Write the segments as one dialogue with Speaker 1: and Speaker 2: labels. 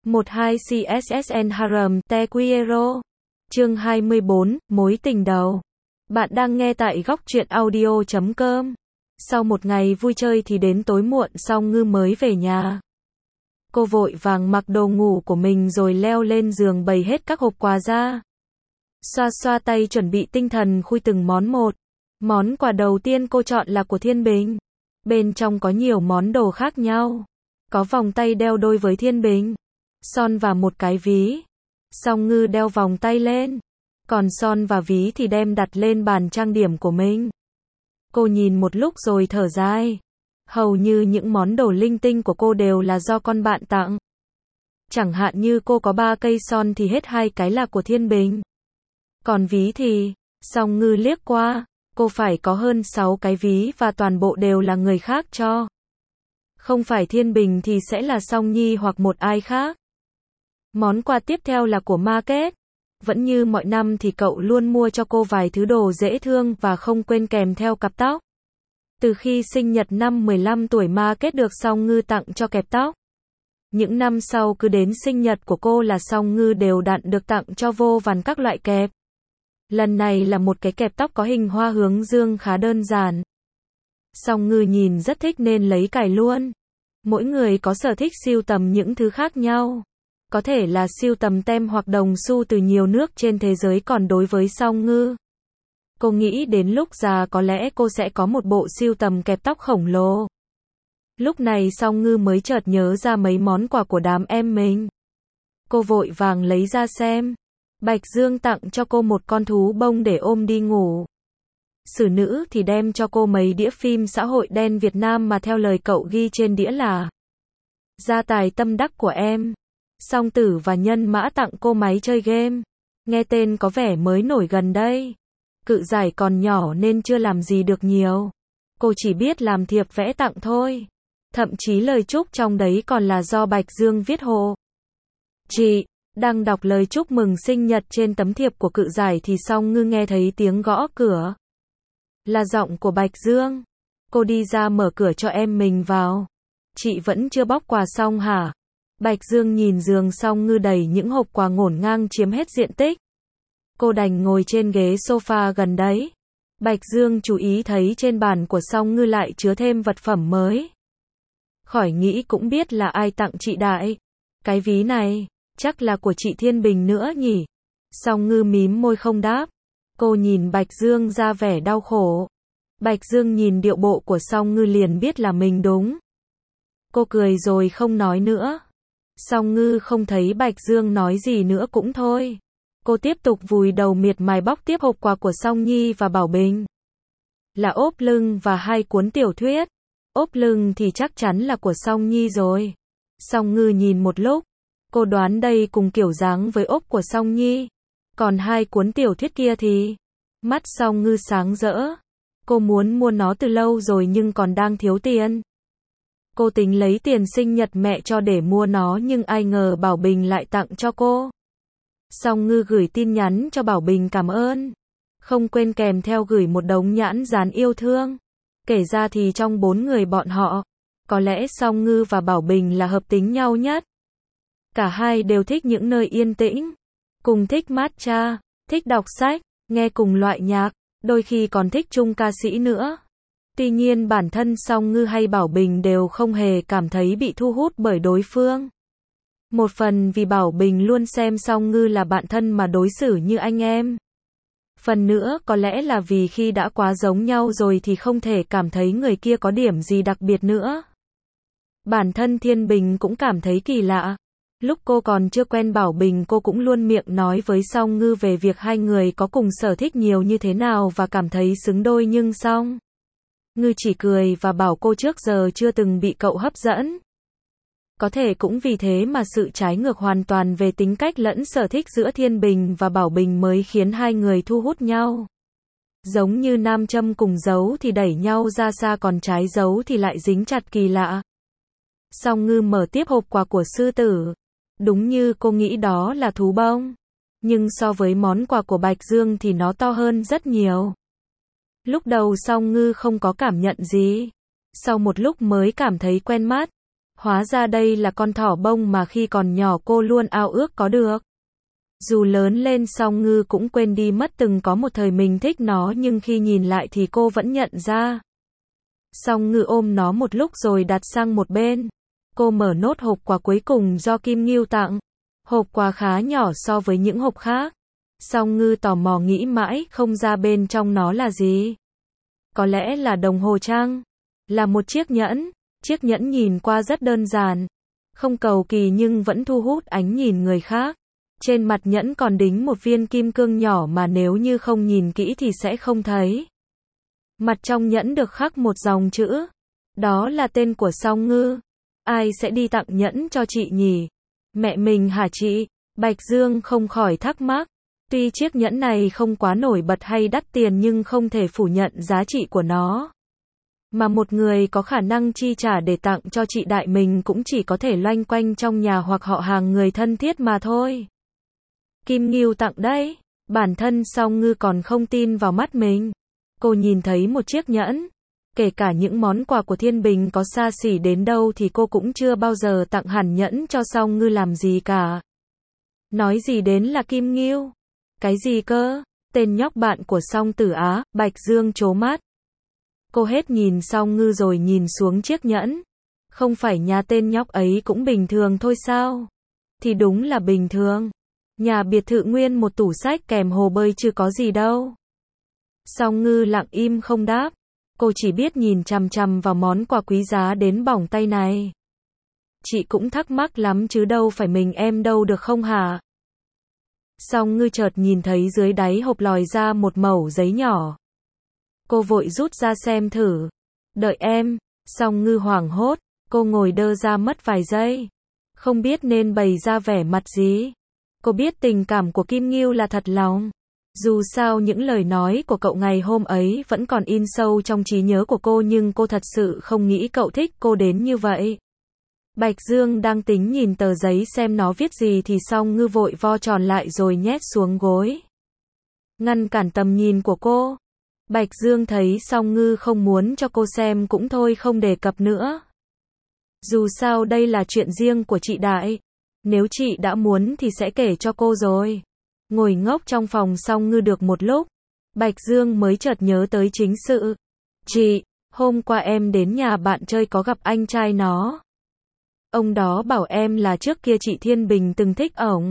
Speaker 1: 12 CSSN Harem Te Quiero. Chương 24, Mối tình đầu. Bạn đang nghe tại góc truyện audio.com. Sau một ngày vui chơi thì đến tối muộn Song Ngư mới về nhà. Cô vội vàng mặc đồ ngủ của mình rồi leo lên giường bày hết các hộp quà ra. Xoa xoa tay chuẩn bị tinh thần khui từng món một. Món quà đầu tiên cô chọn là của Thiên Bình. Bên trong có nhiều món đồ khác nhau. Có vòng tay đeo đôi với Thiên Bình, son và một cái ví. Song Ngư đeo vòng tay lên, còn son và ví thì đem đặt lên bàn trang điểm của mình. Cô nhìn một lúc rồi thở dài. Hầu như những món đồ linh tinh của cô đều là do con bạn tặng. Chẳng hạn như cô có 3 cây son thì hết 2 cái là của Thiên Bình. Còn ví thì, Song Ngư liếc qua, cô phải có hơn 6 cái ví và toàn bộ đều là người khác cho. Không phải Thiên Bình thì sẽ là Song Nhi hoặc một ai khác. Món quà tiếp theo là của Market. Vẫn như mọi năm thì cậu luôn mua cho cô vài thứ đồ dễ thương và không quên kèm theo cặp tóc. Từ khi sinh nhật năm 15 tuổi Market được Song Ngư tặng cho kẹp tóc. Những năm sau cứ đến sinh nhật của cô là Song Ngư đều đặn được tặng cho vô vàn các loại kẹp. Lần này là một cái kẹp tóc có hình hoa hướng dương khá đơn giản. Song Ngư nhìn rất thích nên lấy cài luôn. Mỗi người có sở thích sưu tầm những thứ khác nhau. Có thể là sưu tầm tem hoặc đồng xu từ nhiều nước trên thế giới, còn đối với Song Ngư, cô nghĩ đến lúc già có lẽ cô sẽ có một bộ sưu tầm kẹp tóc khổng lồ. Lúc này Song Ngư mới chợt nhớ ra mấy món quà của đám em mình. Cô vội vàng lấy ra xem. Bạch Dương tặng cho cô một con thú bông để ôm đi ngủ. Sử Nữ thì đem cho cô mấy đĩa phim xã hội đen Việt Nam mà theo lời cậu ghi trên đĩa là gia tài tâm đắc của em. Song Tử và Nhân Mã tặng cô máy chơi game. Nghe tên có vẻ mới nổi gần đây. Cự Giải còn nhỏ nên chưa làm gì được nhiều. Cô chỉ biết làm thiệp vẽ tặng thôi. Thậm chí lời chúc trong đấy còn là do Bạch Dương viết hộ. Chị đang đọc lời chúc mừng sinh nhật trên tấm thiệp của Cự Giải thì Song Ngư nghe thấy tiếng gõ cửa. Là giọng của Bạch Dương. Cô đi ra mở cửa cho em mình vào. Chị vẫn chưa bóc quà xong hả? Bạch Dương nhìn giường Song Ngư đầy những hộp quà ngổn ngang chiếm hết diện tích. Cô đành ngồi trên ghế sofa gần đấy. Bạch Dương chú ý thấy trên bàn của Song Ngư lại chứa thêm vật phẩm mới. Khỏi nghĩ cũng biết là ai tặng chị Đại. Cái ví này, chắc là của chị Thiên Bình nữa nhỉ? Song Ngư mím môi không đáp. Cô nhìn Bạch Dương ra vẻ đau khổ. Bạch Dương nhìn điệu bộ của Song Ngư liền biết là mình đúng. Cô cười rồi không nói nữa. Song Ngư không thấy Bạch Dương nói gì nữa cũng thôi. Cô tiếp tục vùi đầu miệt mài bóc tiếp hộp quà của Song Nhi và Bảo Bình. Là ốp lưng và 2 cuốn tiểu thuyết. Ốp lưng thì chắc chắn là của Song Nhi rồi. Song Ngư nhìn một lúc. Cô đoán đây cùng kiểu dáng với ốp của Song Nhi. Còn 2 cuốn tiểu thuyết kia thì... Mắt Song Ngư sáng rỡ. Cô muốn mua nó từ lâu rồi nhưng còn đang thiếu tiền. Cô tính lấy tiền sinh nhật mẹ cho để mua nó nhưng ai ngờ Bảo Bình lại tặng cho cô. Song Ngư gửi tin nhắn cho Bảo Bình cảm ơn. Không quên kèm theo gửi một đống nhãn dán yêu thương. Kể ra thì trong 4 người bọn họ, có lẽ Song Ngư và Bảo Bình là hợp tính nhau nhất. Cả hai đều thích những nơi yên tĩnh. Cùng thích matcha, thích đọc sách, nghe cùng loại nhạc, đôi khi còn thích chung ca sĩ nữa. Tuy nhiên bản thân Song Ngư hay Bảo Bình đều không hề cảm thấy bị thu hút bởi đối phương. Một phần vì Bảo Bình luôn xem Song Ngư là bạn thân mà đối xử như anh em. Phần nữa có lẽ là vì khi đã quá giống nhau rồi thì không thể cảm thấy người kia có điểm gì đặc biệt nữa. Bản thân Thiên Bình cũng cảm thấy kỳ lạ. Lúc cô còn chưa quen Bảo Bình cô cũng luôn miệng nói với Song Ngư về việc hai người có cùng sở thích nhiều như thế nào và cảm thấy xứng đôi nhưng Song Ngư chỉ cười và bảo cô trước giờ chưa từng bị cậu hấp dẫn. Có thể cũng vì thế mà sự trái ngược hoàn toàn về tính cách lẫn sở thích giữa Thiên Bình và Bảo Bình mới khiến hai người thu hút nhau. Giống như nam châm cùng dấu thì đẩy nhau ra xa còn trái dấu thì lại dính chặt kỳ lạ. Song Ngư mở tiếp hộp quà của Sư Tử. Đúng như cô nghĩ đó là thú bông. Nhưng so với món quà của Bạch Dương thì nó to hơn rất nhiều. Lúc đầu Song Ngư không có cảm nhận gì. Sau một lúc mới cảm thấy quen mắt. Hóa ra đây là con thỏ bông mà khi còn nhỏ cô luôn ao ước có được. Dù lớn lên Song Ngư cũng quên đi mất từng có một thời mình thích nó, nhưng khi nhìn lại thì cô vẫn nhận ra. Song Ngư ôm nó một lúc rồi đặt sang một bên. Cô mở nốt hộp quà cuối cùng do Kim Ngưu tặng. Hộp quà khá nhỏ so với những hộp khác. Song Ngư tò mò nghĩ mãi không ra bên trong nó là gì. Có lẽ là đồng hồ chăng? Là một chiếc nhẫn. Chiếc nhẫn nhìn qua rất đơn giản. Không cầu kỳ nhưng vẫn thu hút ánh nhìn người khác. Trên mặt nhẫn còn đính một viên kim cương nhỏ mà nếu như không nhìn kỹ thì sẽ không thấy. Mặt trong nhẫn được khắc một dòng chữ. Đó là tên của Song Ngư. Ai sẽ đi tặng nhẫn cho chị nhỉ? Mẹ mình hả chị? Bạch Dương không khỏi thắc mắc. Tuy chiếc nhẫn này không quá nổi bật hay đắt tiền nhưng không thể phủ nhận giá trị của nó. Mà một người có khả năng chi trả để tặng cho chị đại mình cũng chỉ có thể loanh quanh trong nhà hoặc họ hàng người thân thiết mà thôi. Kim Ngưu tặng đấy. Bản thân Song Ngư còn không tin vào mắt mình. Cô nhìn thấy một chiếc nhẫn. Kể cả những món quà của Thiên Bình có xa xỉ đến đâu thì cô cũng chưa bao giờ tặng hẳn nhẫn cho Song Ngư làm gì cả. Nói gì đến là Kim Ngưu? Cái gì cơ? Tên nhóc bạn của Song Tử Á, Bạch Dương trố mắt. Cô hết nhìn Song Ngư rồi nhìn xuống chiếc nhẫn. Không phải nhà tên nhóc ấy cũng bình thường thôi sao? Thì đúng là bình thường. Nhà biệt thự nguyên một tủ sách kèm hồ bơi chứ có gì đâu. Song Ngư lặng im không đáp. Cô chỉ biết nhìn chằm chằm vào món quà quý giá đến bỏng tay này. Chị cũng thắc mắc lắm chứ đâu phải mình em đâu được không hả? Song Ngư chợt nhìn thấy dưới đáy hộp lòi ra một mẩu giấy nhỏ. Cô vội rút ra xem thử. Đợi em. Song Ngư hoảng hốt. Cô ngồi đơ ra mất vài giây. Không biết nên bày ra vẻ mặt gì. Cô biết tình cảm của Kim Ngưu là thật lòng. Dù sao những lời nói của cậu ngày hôm ấy vẫn còn in sâu trong trí nhớ của cô nhưng cô thật sự không nghĩ cậu thích cô đến như vậy. Bạch Dương đang tính nhìn tờ giấy xem nó viết gì thì Song Ngư vội vo tròn lại rồi nhét xuống gối. Ngăn cản tầm nhìn của cô. Bạch Dương thấy Song Ngư không muốn cho cô xem cũng thôi không đề cập nữa. Dù sao đây là chuyện riêng của chị Đại. Nếu chị đã muốn thì sẽ kể cho cô rồi. Ngồi ngốc trong phòng Song Ngư được một lúc. Bạch Dương mới chợt nhớ tới chính sự. Chị, hôm qua em đến nhà bạn chơi có gặp anh trai nó. Ông đó bảo em là trước kia chị Thiên Bình từng thích ổng.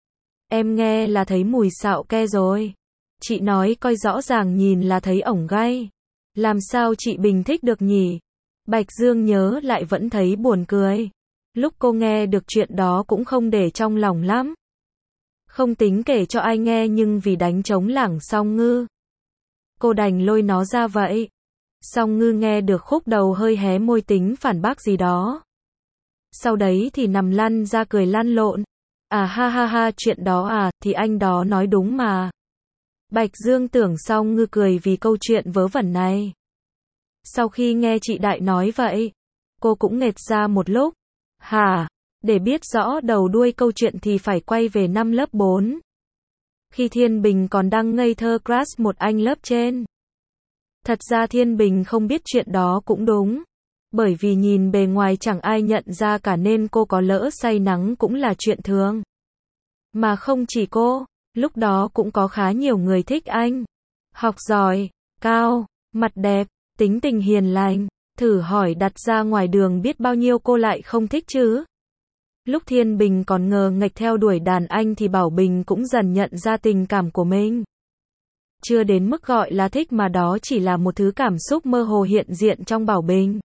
Speaker 1: Em nghe là thấy mùi xạo ke rồi. Chị nói coi rõ ràng nhìn là thấy ổng gay. Làm sao chị Bình thích được nhỉ? Bạch Dương nhớ lại vẫn thấy buồn cười. Lúc cô nghe được chuyện đó cũng không để trong lòng lắm. Không tính kể cho ai nghe nhưng vì đánh trống lảng Song Ngư. Cô đành lôi nó ra vậy. Song Ngư nghe được khúc đầu hơi hé môi tính phản bác gì đó. Sau đấy thì nằm lăn ra cười lăn lộn. À ha ha ha chuyện đó à, thì anh đó nói đúng mà. Bạch Dương tưởng Song Ngư cười vì câu chuyện vớ vẩn này. Sau khi nghe chị Đại nói vậy, cô cũng nghệt ra một lúc. Hả? Để biết rõ đầu đuôi câu chuyện thì phải quay về năm lớp 4. Khi Thiên Bình còn đang ngây thơ crush một anh lớp trên. Thật ra Thiên Bình không biết chuyện đó cũng đúng. Bởi vì nhìn bề ngoài chẳng ai nhận ra cả nên cô có lỡ say nắng cũng là chuyện thường. Mà không chỉ cô, lúc đó cũng có khá nhiều người thích anh. Học giỏi, cao, mặt đẹp, tính tình hiền lành. Thử hỏi đặt ra ngoài đường biết bao nhiêu cô lại không thích chứ. Lúc Thiên Bình còn ngờ nghệch theo đuổi đàn anh thì Bảo Bình cũng dần nhận ra tình cảm của mình. Chưa đến mức gọi là thích mà đó chỉ là một thứ cảm xúc mơ hồ hiện diện trong Bảo Bình.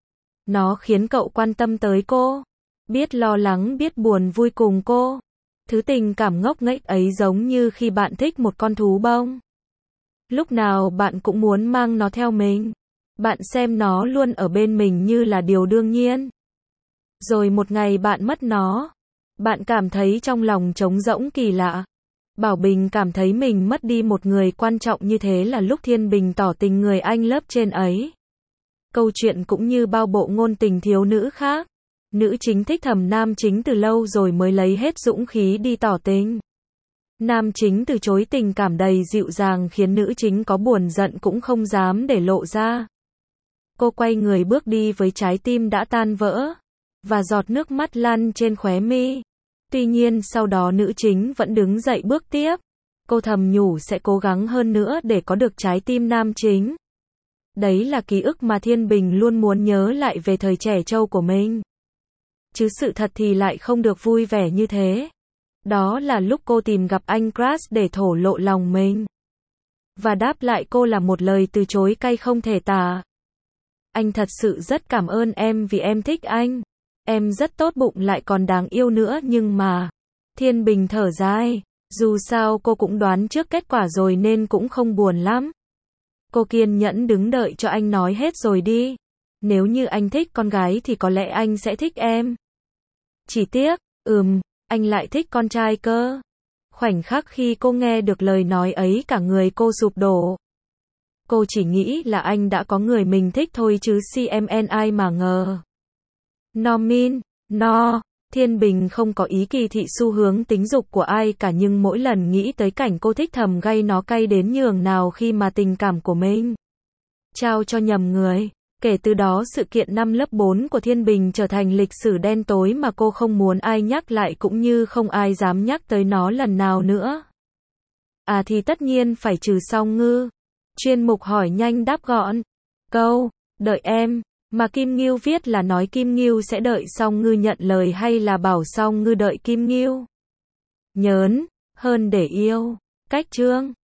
Speaker 1: Nó khiến cậu quan tâm tới cô, biết lo lắng biết buồn vui cùng cô. Thứ tình cảm ngốc nghếch ấy giống như khi bạn thích một con thú bông. Lúc nào bạn cũng muốn mang nó theo mình. Bạn xem nó luôn ở bên mình như là điều đương nhiên. Rồi một ngày bạn mất nó. Bạn cảm thấy trong lòng trống rỗng kỳ lạ. Bảo Bình cảm thấy mình mất đi một người quan trọng như thế là lúc Thiên Bình tỏ tình người anh lớp trên ấy. Câu chuyện cũng như bao bộ ngôn tình thiếu nữ khác. Nữ chính thích thầm nam chính từ lâu rồi mới lấy hết dũng khí đi tỏ tình. Nam chính từ chối tình cảm đầy dịu dàng khiến nữ chính có buồn giận cũng không dám để lộ ra. Cô quay người bước đi với trái tim đã tan vỡ. và giọt nước mắt lăn trên khóe mi. Tuy nhiên sau đó nữ chính vẫn đứng dậy bước tiếp. Cô thầm nhủ sẽ cố gắng hơn nữa để có được trái tim nam chính. Đấy là ký ức mà Thiên Bình luôn muốn nhớ lại về thời trẻ trâu của mình. Chứ sự thật thì lại không được vui vẻ như thế. Đó là lúc cô tìm gặp anh Crash để thổ lộ lòng mình. Và đáp lại cô là một lời từ chối cay không thể tả. Anh thật sự rất cảm ơn em vì em thích anh. Em rất tốt bụng lại còn đáng yêu nữa nhưng mà... Thiên Bình thở dài. Dù sao cô cũng đoán trước kết quả rồi nên cũng không buồn lắm. Cô kiên nhẫn đứng đợi cho anh nói hết rồi đi. Nếu như anh thích con gái thì có lẽ anh sẽ thích em. Chỉ tiếc, anh lại thích con trai cơ. Khoảnh khắc khi cô nghe được lời nói ấy cả người cô sụp đổ. Cô chỉ nghĩ là anh đã có người mình thích thôi chứ ai mà ngờ. Thiên Bình không có ý kỳ thị xu hướng tính dục của ai cả nhưng mỗi lần nghĩ tới cảnh cô thích thầm gây nó cay đến nhường nào khi mà tình cảm của mình trao cho nhầm người. Kể từ đó sự kiện năm lớp 4 của Thiên Bình trở thành lịch sử đen tối mà cô không muốn ai nhắc lại cũng như không ai dám nhắc tới nó lần nào nữa. À thì tất nhiên phải trừ Song Ngư. Chuyên mục hỏi nhanh đáp gọn. Câu, đợi em. Mà Kim Ngưu viết là nói Kim Ngưu sẽ đợi Song Ngư nhận lời hay là bảo Song Ngư đợi Kim Ngưu? Nhớn, hơn để yêu. Cách chương